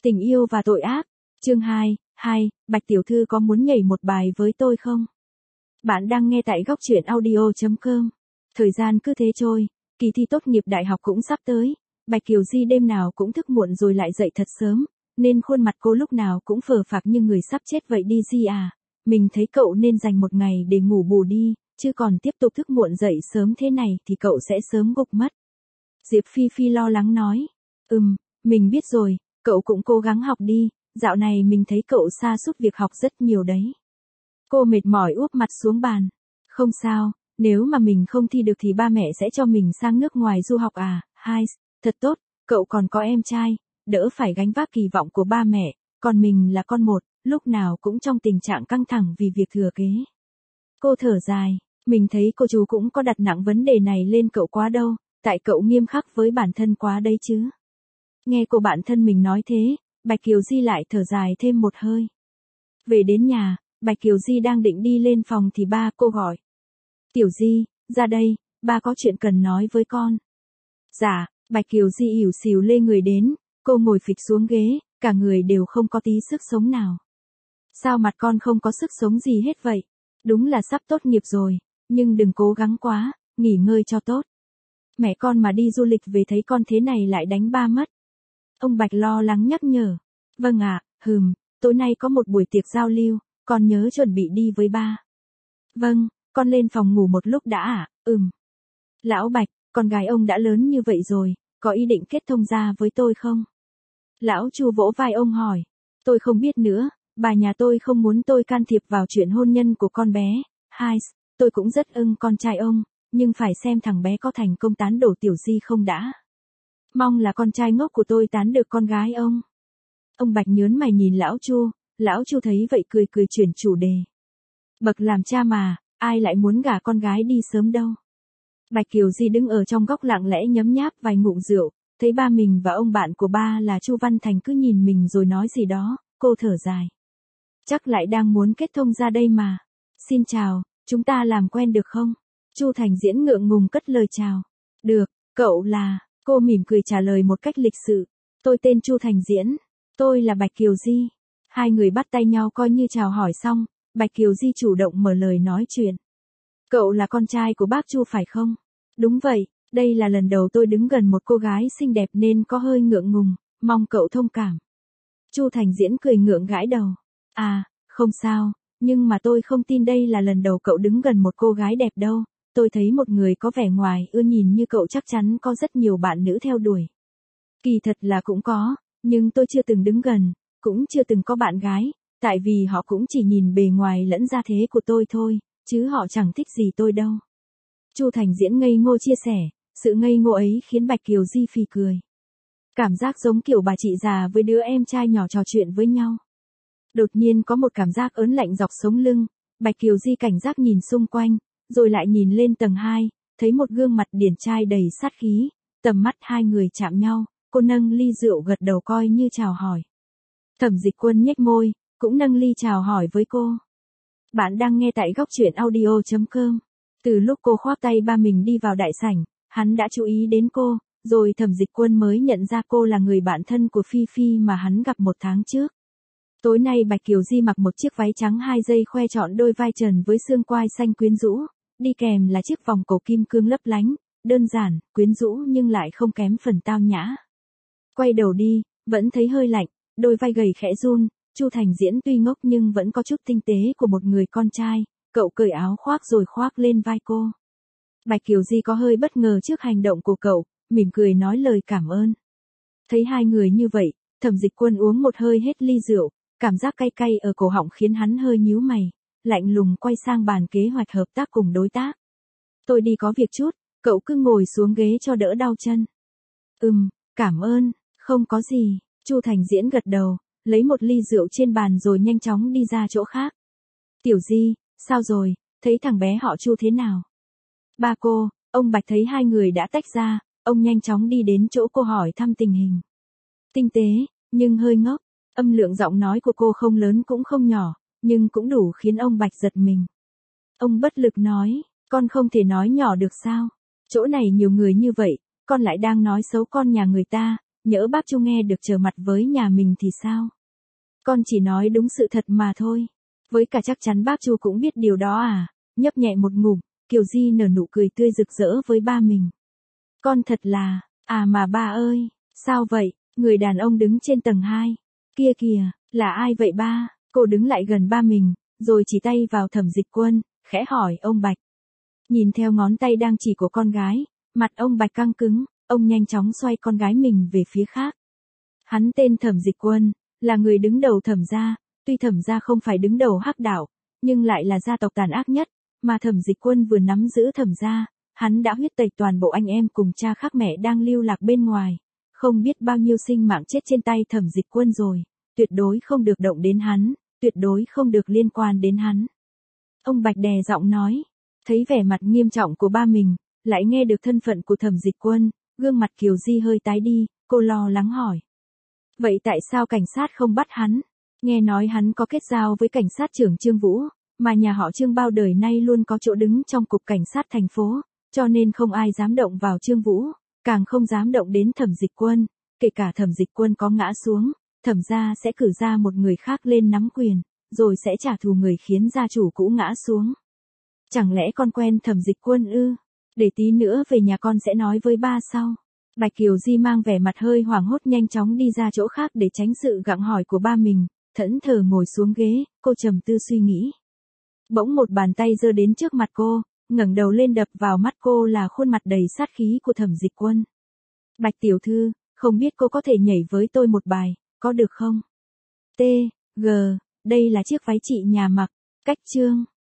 Tình yêu và tội ác. Chương 2, Bạch tiểu thư có muốn nhảy một bài với tôi không? Bạn đang nghe tại góc truyện audio.com. Thời gian cứ thế trôi, kỳ thi tốt nghiệp đại học cũng sắp tới. Bạch Kiều Di đêm nào cũng thức muộn rồi lại dậy thật sớm, nên khuôn mặt cô lúc nào cũng phờ phạc như người sắp chết vậy đi Di à. Mình thấy cậu nên dành một ngày để ngủ bù đi, chứ còn tiếp tục thức muộn dậy sớm thế này thì cậu sẽ sớm gục mất. Diệp Phi Phi lo lắng nói. Mình biết rồi, cậu cũng cố gắng học đi, dạo này mình thấy cậu sa sút việc học rất nhiều đấy. Cô mệt mỏi úp mặt xuống bàn. Không sao, nếu mà mình không thi được thì ba mẹ sẽ cho mình sang nước ngoài du học à, thật tốt, cậu còn có em trai, đỡ phải gánh vác kỳ vọng của ba mẹ, còn mình là con một, lúc nào cũng trong tình trạng căng thẳng vì việc thừa kế. Cô thở dài, mình thấy cô chú cũng có đặt nặng vấn đề này lên cậu quá đâu, tại cậu nghiêm khắc với bản thân quá đấy chứ. Nghe cô bạn thân mình nói thế, Bạch Kiều Di lại thở dài thêm một hơi. Về đến nhà, Bạch Kiều Di đang định đi lên phòng thì ba cô gọi. Tiểu Di, ra đây, ba có chuyện cần nói với con. Dạ, Bạch Kiều Di ỉu xìu lê người đến, cô ngồi phịch xuống ghế, cả người đều không có tí sức sống nào. Sao mặt con không có sức sống gì hết vậy? Đúng là sắp tốt nghiệp rồi, nhưng đừng cố gắng quá, nghỉ ngơi cho tốt. Mẹ con mà đi du lịch về thấy con thế này lại đánh ba mất. Ông Bạch lo lắng nhắc nhở. Vâng ạ, tối nay có một buổi tiệc giao lưu, con nhớ chuẩn bị đi với ba. Vâng, con lên phòng ngủ một lúc đã ạ, Lão Bạch, con gái ông đã lớn như vậy rồi, có ý định kết thông gia với tôi không? Lão Chu vỗ vai ông hỏi. Tôi không biết nữa, bà nhà tôi không muốn tôi can thiệp vào chuyện hôn nhân của con bé. Tôi cũng rất ưng con trai ông, nhưng phải xem thằng bé có thành công tán đổ Tiểu Di không đã. Mong là con trai ngốc của tôi tán được con gái ông. Ông Bạch nhớn mày nhìn Lão Chu thấy vậy cười chuyển chủ đề. Bậc làm cha mà, ai lại muốn gả con gái đi sớm đâu. Bạch Kiều Di đứng ở trong góc lặng lẽ nhấm nháp vài ngụm rượu, thấy ba mình và ông bạn của ba là Chu Văn Thành cứ nhìn mình rồi nói gì đó, cô thở dài. Chắc lại đang muốn kết thông ra đây mà. Xin chào, chúng ta làm quen được không? Chu Thành Diễn ngượng ngùng cất lời chào. Được, cậu là... Cô mỉm cười trả lời một cách lịch sự. Tôi tên Chu Thành Diễn. Tôi là Bạch Kiều Di. Hai người bắt tay nhau coi như chào hỏi xong, Bạch Kiều Di chủ động mở lời nói chuyện. Cậu là con trai của bác Chu phải không? Đúng vậy, đây là lần đầu tôi đứng gần một cô gái xinh đẹp nên có hơi ngượng ngùng, mong cậu thông cảm. Chu Thành Diễn cười ngượng gãi đầu. À, không sao, nhưng mà tôi không tin đây là lần đầu cậu đứng gần một cô gái đẹp đâu. Tôi thấy một người có vẻ ngoài ưa nhìn như cậu chắc chắn có rất nhiều bạn nữ theo đuổi. Kỳ thật là cũng có, nhưng tôi chưa từng đứng gần, cũng chưa từng có bạn gái, tại vì họ cũng chỉ nhìn bề ngoài lẫn gia thế của tôi thôi, chứ họ chẳng thích gì tôi đâu. Chu Thành Diễn ngây ngô chia sẻ, sự ngây ngô ấy khiến Bạch Kiều Di phì cười. Cảm giác giống kiểu bà chị già với đứa em trai nhỏ trò chuyện với nhau. Đột nhiên có một cảm giác ớn lạnh dọc sống lưng, Bạch Kiều Di cảnh giác nhìn xung quanh. Rồi lại nhìn lên tầng 2, thấy một gương mặt điển trai đầy sát khí, tầm mắt hai người chạm nhau, cô nâng ly rượu gật đầu coi như chào hỏi. Thẩm Dịch Quân nhếch môi, cũng nâng ly chào hỏi với cô. Bạn đang nghe tại góc truyện audio.com. Từ lúc cô khoác tay ba mình đi vào đại sảnh, hắn đã chú ý đến cô, rồi Thẩm Dịch Quân mới nhận ra cô là người bạn thân của Phi Phi mà hắn gặp một tháng trước. Tối nay Bạch Kiều Di mặc một chiếc váy trắng 2 dây khoe trọn đôi vai trần với xương quai xanh quyến rũ. Đi kèm là chiếc vòng cổ kim cương lấp lánh, đơn giản, quyến rũ nhưng lại không kém phần tao nhã. Quay đầu đi, vẫn thấy hơi lạnh, đôi vai gầy khẽ run, Chu Thành Diễn tuy ngốc nhưng vẫn có chút tinh tế của một người con trai, cậu cởi áo khoác rồi khoác lên vai cô. Bạch Kiều Di có hơi bất ngờ trước hành động của cậu, mỉm cười nói lời cảm ơn. Thấy hai người như vậy, Thẩm Dịch Quân uống một hơi hết ly rượu, cảm giác cay cay ở cổ họng khiến hắn hơi nhíu mày. Lạnh lùng quay sang bàn kế hoạch hợp tác cùng đối tác. Tôi đi có việc chút, cậu cứ ngồi xuống ghế cho đỡ đau chân. Cảm ơn, không có gì, Chu Thành Diễn gật đầu, lấy một ly rượu trên bàn rồi nhanh chóng đi ra chỗ khác. Tiểu Di, sao rồi, thấy thằng bé họ Chu thế nào? Ba cô, ông Bạch thấy hai người đã tách ra, ông nhanh chóng đi đến chỗ cô hỏi thăm tình hình. Tinh tế, nhưng hơi ngốc, âm lượng giọng nói của cô không lớn cũng không nhỏ. Nhưng cũng đủ khiến ông Bạch giật mình. Ông bất lực nói, con không thể nói nhỏ được sao? Chỗ này nhiều người như vậy, con lại đang nói xấu con nhà người ta, nhỡ bác Chu nghe được trở mặt với nhà mình thì sao? Con chỉ nói đúng sự thật mà thôi. Với cả chắc chắn bác Chu cũng biết điều đó à, nhấp nhẹ một ngụm, Kiều Di nở nụ cười tươi rực rỡ với ba mình. Con thật là, à mà ba ơi, sao vậy, người đàn ông đứng trên tầng 2. Kia kìa, là ai vậy ba? Cô đứng lại gần ba mình, rồi chỉ tay vào Thẩm Dịch Quân, khẽ hỏi ông Bạch. Nhìn theo ngón tay đang chỉ của con gái, mặt ông Bạch căng cứng, ông nhanh chóng xoay con gái mình về phía khác. Hắn tên Thẩm Dịch Quân, là người đứng đầu Thẩm gia, tuy Thẩm gia không phải đứng đầu Hắc Đạo, nhưng lại là gia tộc tàn ác nhất, mà Thẩm Dịch Quân vừa nắm giữ Thẩm gia, hắn đã huyết tẩy toàn bộ anh em cùng cha khác mẹ đang lưu lạc bên ngoài, không biết bao nhiêu sinh mạng chết trên tay Thẩm Dịch Quân rồi, tuyệt đối không được động đến hắn, tuyệt đối không được liên quan đến hắn. Ông Bạch đè giọng nói, thấy vẻ mặt nghiêm trọng của ba mình, lại nghe được thân phận của Thẩm Dịch Quân, gương mặt Kiều Di hơi tái đi, cô lo lắng hỏi. Vậy tại sao cảnh sát không bắt hắn? Nghe nói hắn có kết giao với cảnh sát trưởng Trương Vũ, mà nhà họ Trương bao đời nay luôn có chỗ đứng trong cục cảnh sát thành phố, cho nên không ai dám động vào Trương Vũ, càng không dám động đến Thẩm Dịch Quân, kể cả Thẩm Dịch Quân có ngã xuống, Thẩm gia sẽ cử ra một người khác lên nắm quyền, rồi sẽ trả thù người khiến gia chủ cũ ngã xuống. Chẳng lẽ con quen Thẩm Dịch Quân ư? Để tí nữa về nhà con sẽ nói với ba sau. Bạch Kiều Di mang vẻ mặt hơi hoảng hốt nhanh chóng đi ra chỗ khác để tránh sự gặng hỏi của ba mình, thẫn thờ ngồi xuống ghế, cô trầm tư suy nghĩ. Bỗng một bàn tay giơ đến trước mặt cô, ngẩng đầu lên đập vào mắt cô là khuôn mặt đầy sát khí của Thẩm Dịch Quân. Bạch tiểu thư, không biết cô có thể nhảy với tôi một bài, có được không? T, G, đây là chiếc váy chị nhà mặc, cách chương.